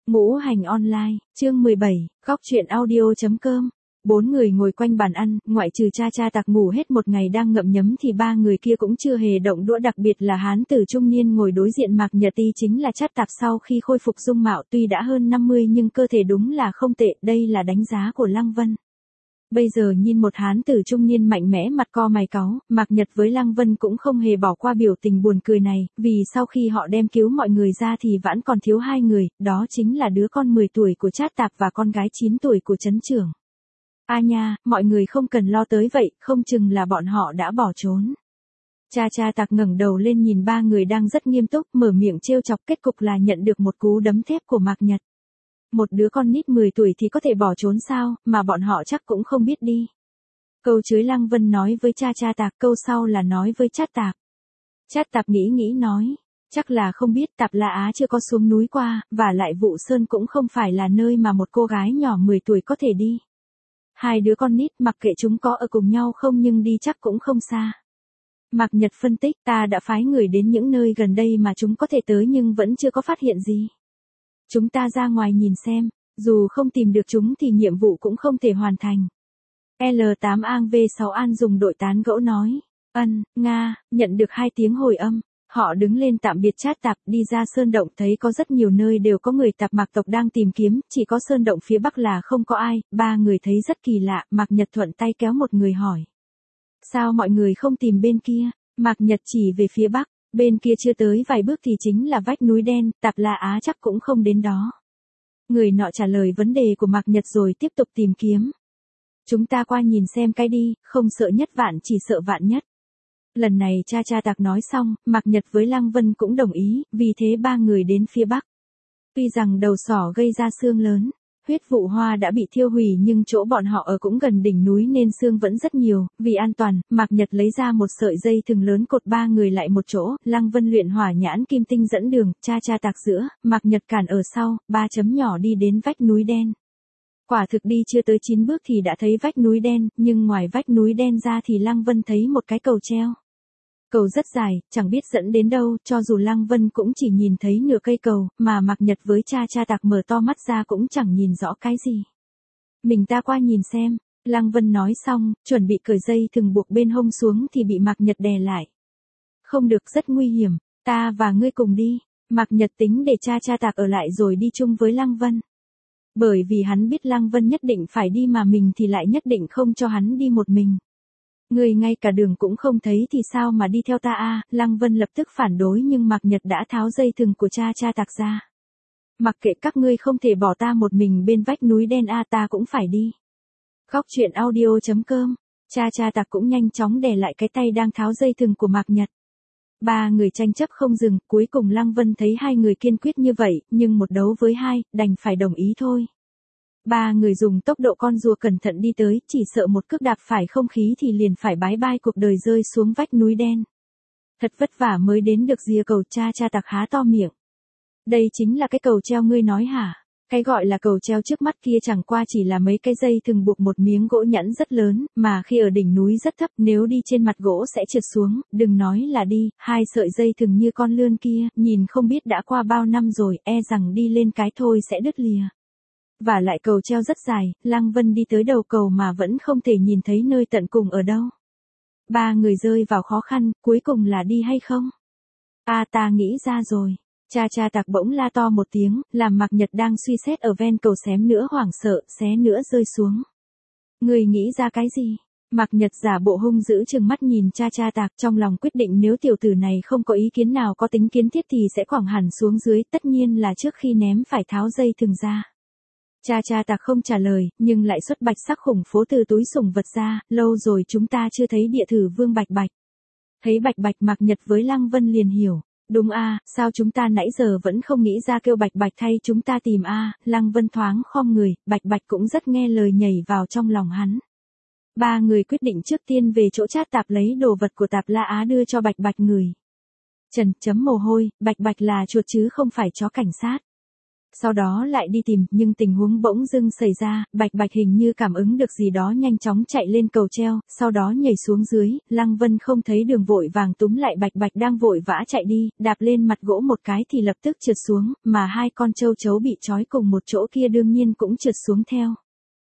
Ngũ hành online, chương 17, góc truyện audio.com. Bốn người ngồi quanh bàn ăn, ngoại trừ cha Tạc ngủ hết một ngày đang ngậm nhấm thì ba người kia cũng chưa hề động đũa, đặc biệt là hán tử trung niên ngồi đối diện Mạc Nhật Y chính là Trát Tạp sau khi khôi phục dung mạo, tuy đã hơn 50 nhưng cơ thể đúng là không tệ, đây là đánh giá của Lăng Vân. Bây giờ nhìn một hán tử trung niên mạnh mẽ mặt co mày cáu, Mạc Nhật với Lăng Vân cũng không hề bỏ qua biểu tình buồn cười này, vì sau khi họ đem cứu mọi người ra thì vẫn còn thiếu hai người, đó chính là đứa con 10 tuổi của Trát Tạp và con gái 9 tuổi của trấn trưởng. A nha, mọi người không cần lo tới vậy, không chừng là bọn họ đã bỏ trốn. Cha Tạc ngẩng đầu lên nhìn ba người đang rất nghiêm túc, mở miệng trêu chọc, kết cục là nhận được một cú đấm thép của Mạc Nhật. Một đứa con nít 10 tuổi thì có thể bỏ trốn sao, mà bọn họ chắc cũng không biết đi. Câu dưới Lăng Vân nói với cha Tạc, câu sau là nói với Trát Tạp. Trát Tạp nghĩ nói, chắc là không biết, Tạp La Á chưa có xuống núi qua, và lại Vụ Sơn cũng không phải là nơi mà một cô gái nhỏ 10 tuổi có thể đi. Hai đứa con nít mặc kệ chúng có ở cùng nhau không nhưng đi chắc cũng không xa. Mạc Nhật phân tích, ta đã phái người đến những nơi gần đây mà chúng có thể tới nhưng vẫn chưa có phát hiện gì. Chúng ta ra ngoài nhìn xem, dù không tìm được chúng thì nhiệm vụ cũng không thể hoàn thành. L8 Ang V6 An dùng đội tán gẫu nói. Nga, nhận được 2 tiếng hồi âm. Họ đứng lên tạm biệt Trát Tạp, đi ra sơn động, thấy có rất nhiều nơi đều có người Tạp Mạc tộc đang tìm kiếm, chỉ có sơn động phía bắc là không có ai, ba người thấy rất kỳ lạ, Mạc Nhật thuận tay kéo một người hỏi. Sao mọi người không tìm bên kia? Mạc Nhật chỉ về phía bắc, bên kia chưa tới vài bước thì chính là vách núi đen, Tạp La Á chắc cũng không đến đó. Người nọ trả lời vấn đề của Mạc Nhật rồi tiếp tục tìm kiếm. Chúng ta qua nhìn xem cái đi, không sợ nhất vạn chỉ sợ vạn nhất. Lần này cha Tạc nói xong, Mạc Nhật với Lăng Vân cũng đồng ý, vì thế ba người đến phía bắc. Tuy rằng đầu sỏ gây ra xương lớn, huyết vụ hoa đã bị thiêu hủy nhưng chỗ bọn họ ở cũng gần đỉnh núi nên xương vẫn rất nhiều, vì an toàn, Mạc Nhật lấy ra một sợi dây thừng lớn cột ba người lại một chỗ, Lăng Vân luyện hỏa nhãn kim tinh dẫn đường, cha Tạc giữa, Mạc Nhật cản ở sau, 3 chấm nhỏ đi đến vách núi đen. Quả thực đi chưa tới 9 bước thì đã thấy vách núi đen, nhưng ngoài vách núi đen ra thì Lăng Vân thấy một cái cầu treo. Cầu rất dài, chẳng biết dẫn đến đâu, cho dù Lăng Vân cũng chỉ nhìn thấy nửa cây cầu, mà Mạc Nhật với cha Tạc mở to mắt ra cũng chẳng nhìn rõ cái gì. Mình ta qua nhìn xem, Lăng Vân nói xong, chuẩn bị cởi dây thừng buộc bên hông xuống thì bị Mạc Nhật đè lại. Không được, rất nguy hiểm, ta và ngươi cùng đi. Mạc Nhật tính để cha Tạc ở lại rồi đi chung với Lăng Vân. Bởi vì hắn biết Lăng Vân nhất định phải đi mà mình thì lại nhất định không cho hắn đi một mình. Người ngay cả đường cũng không thấy thì sao mà đi theo ta a? Lăng Vân lập tức phản đối nhưng Mạc Nhật đã tháo dây thừng của cha Tạc ra. Mặc kệ các ngươi không thể bỏ ta một mình bên vách núi đen a, ta cũng phải đi. Góc truyện audio.com. Cha Tạc cũng nhanh chóng đè lại cái tay đang tháo dây thừng của Mạc Nhật. Ba người tranh chấp không dừng, cuối cùng Lăng Vân thấy hai người kiên quyết như vậy, nhưng một đấu với hai, đành phải đồng ý thôi. Ba người dùng tốc độ con rùa cẩn thận đi tới, chỉ sợ một cước đạp phải không khí thì liền phải bái bai cuộc đời rơi xuống vách núi đen. Thật vất vả mới đến được rìa cầu, cha Tạc há to miệng. Đây chính là cái cầu treo ngươi nói hả? Cái gọi là cầu treo trước mắt kia chẳng qua chỉ là mấy cái dây thừng buộc một miếng gỗ nhẵn rất lớn, mà khi ở đỉnh núi rất thấp, nếu đi trên mặt gỗ sẽ trượt xuống, đừng nói là đi, 2 sợi dây thừng như con lươn kia, nhìn không biết đã qua bao năm rồi, e rằng đi lên cái thôi sẽ đứt lìa. Và lại cầu treo rất dài, Lăng Vân đi tới đầu cầu mà vẫn không thể nhìn thấy nơi tận cùng ở đâu. Ba người rơi vào khó khăn, cuối cùng là đi hay không? Ta nghĩ ra rồi. Cha Tạc bỗng la to một tiếng, làm Mạc Nhật đang suy xét ở ven cầu xém nữa hoảng sợ, xé nữa rơi xuống. Người nghĩ ra cái gì? Mạc Nhật giả bộ hung dữ trừng mắt nhìn cha Tạc, trong lòng quyết định nếu tiểu tử này không có ý kiến nào có tính kiến thiết thì sẽ quẳng hẳn xuống dưới, tất nhiên là trước khi ném phải tháo dây thừng ra. Cha Tạc không trả lời, nhưng lại xuất bạch sắc khủng phố từ túi sủng vật ra, lâu rồi chúng ta chưa thấy địa thử vương Bạch. Thấy Bạch Mạc Nhật với Lăng Vân liền hiểu. Đúng a, sao chúng ta nãy giờ vẫn không nghĩ ra kêu Bạch thay chúng ta tìm a? Lăng Vân thoáng khom người, Bạch cũng rất nghe lời nhảy vào trong lòng hắn. Ba người quyết định trước tiên về chỗ Trát Tạp lấy đồ vật của Tạp La Á đưa cho Bạch người. Trần chấm mồ hôi, Bạch là chuột chứ không phải chó cảnh sát. Sau đó lại đi tìm, nhưng tình huống bỗng dưng xảy ra, Bạch Bạch hình như cảm ứng được gì đó nhanh chóng chạy lên cầu treo, sau đó nhảy xuống dưới, Lăng Vân không thấy đường vội vàng túm lại Bạch Bạch đang vội vã chạy đi, đạp lên mặt gỗ một cái thì lập tức trượt xuống, mà hai con châu chấu bị trói cùng một chỗ kia đương nhiên cũng trượt xuống theo.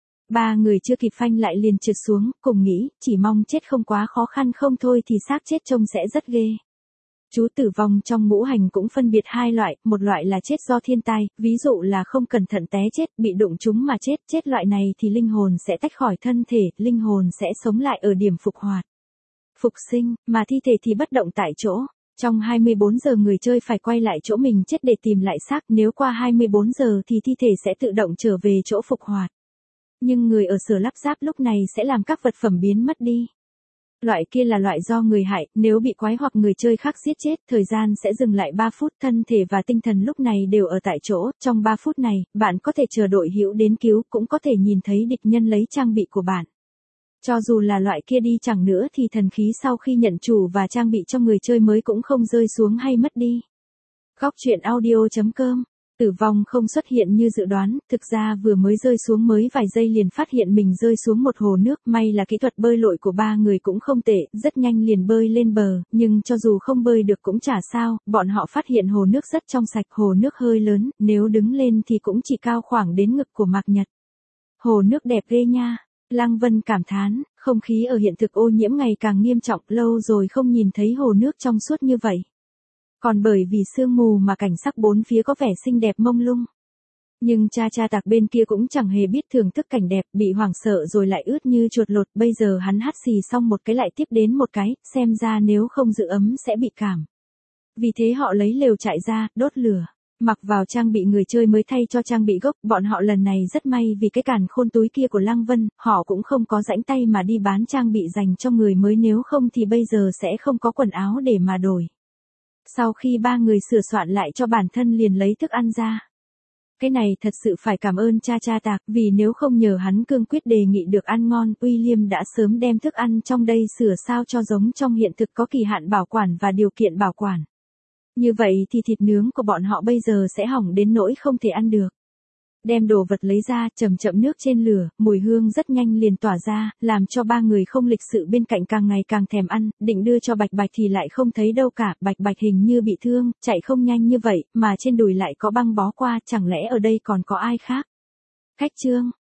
Ba người chưa kịp phanh lại liền trượt xuống, cùng nghĩ, chỉ mong chết không quá khó khăn không thôi thì xác chết trông sẽ rất ghê. Chú tử vong trong ngũ hành cũng phân biệt hai loại, một loại là chết do thiên tai, ví dụ là không cẩn thận té chết, bị đụng trúng mà chết, chết loại này thì linh hồn sẽ tách khỏi thân thể, linh hồn sẽ sống lại ở điểm phục hoạt. Phục sinh, mà thi thể thì bất động tại chỗ. Trong 24 giờ người chơi phải quay lại chỗ mình chết để tìm lại xác, nếu qua 24 giờ thì thi thể sẽ tự động trở về chỗ phục hoạt. Nhưng người ở sở lắp ráp lúc này sẽ làm các vật phẩm biến mất đi. Loại kia là loại do người hại, nếu bị quái hoặc người chơi khác giết chết, thời gian sẽ dừng lại 3 phút, thân thể và tinh thần lúc này đều ở tại chỗ, trong 3 phút này, bạn có thể chờ đội hữu đến cứu, cũng có thể nhìn thấy địch nhân lấy trang bị của bạn. Cho dù là loại kia đi chẳng nữa thì thần khí sau khi nhận chủ và trang bị cho người chơi mới cũng không rơi xuống hay mất đi. Góc truyện audio.com. Tử vong không xuất hiện như dự đoán, thực ra vừa mới rơi xuống mới vài giây liền phát hiện mình rơi xuống một hồ nước, may là kỹ thuật bơi lội của ba người cũng không tệ, rất nhanh liền bơi lên bờ, nhưng cho dù không bơi được cũng chả sao, bọn họ phát hiện hồ nước rất trong sạch, hồ nước hơi lớn, nếu đứng lên thì cũng chỉ cao khoảng đến ngực của Mạc Nhật. Hồ nước đẹp ghê nha. Lăng Vân cảm thán, không khí ở hiện thực ô nhiễm ngày càng nghiêm trọng, lâu rồi không nhìn thấy hồ nước trong suốt như vậy. Còn bởi vì sương mù mà cảnh sắc bốn phía có vẻ xinh đẹp mông lung. Nhưng cha tạc bên kia cũng chẳng hề biết thưởng thức cảnh đẹp, bị hoảng sợ rồi lại ướt như chuột lột, bây giờ hắn hắt xì xong một cái lại tiếp đến một cái, xem ra nếu không giữ ấm sẽ bị cảm. Vì thế họ lấy lều trại ra, đốt lửa. Mặc vào trang bị người chơi mới thay cho trang bị gốc, bọn họ lần này rất may vì cái càn khôn túi kia của Lăng Vân, họ cũng không có rãnh tay mà đi bán trang bị dành cho người mới, nếu không thì bây giờ sẽ không có quần áo để mà đổi. Sau khi ba người sửa soạn lại cho bản thân liền lấy thức ăn ra. Cái này thật sự phải cảm ơn cha tạc, vì nếu không nhờ hắn cương quyết đề nghị được ăn ngon, William đã sớm đem thức ăn trong đây sửa sao cho giống trong hiện thực, có kỳ hạn bảo quản và điều kiện bảo quản. Như vậy thì thịt nướng của bọn họ bây giờ sẽ hỏng đến nỗi không thể ăn được. Đem đồ vật lấy ra, chậm chậm nước trên lửa, mùi hương rất nhanh liền tỏa ra, làm cho ba người không lịch sự bên cạnh càng ngày càng thèm ăn, định đưa cho Bạch Bạch thì lại không thấy đâu cả, Bạch Bạch hình như bị thương, chạy không nhanh như vậy, mà trên đùi lại có băng bó qua, chẳng lẽ ở đây còn có ai khác. Khách trương,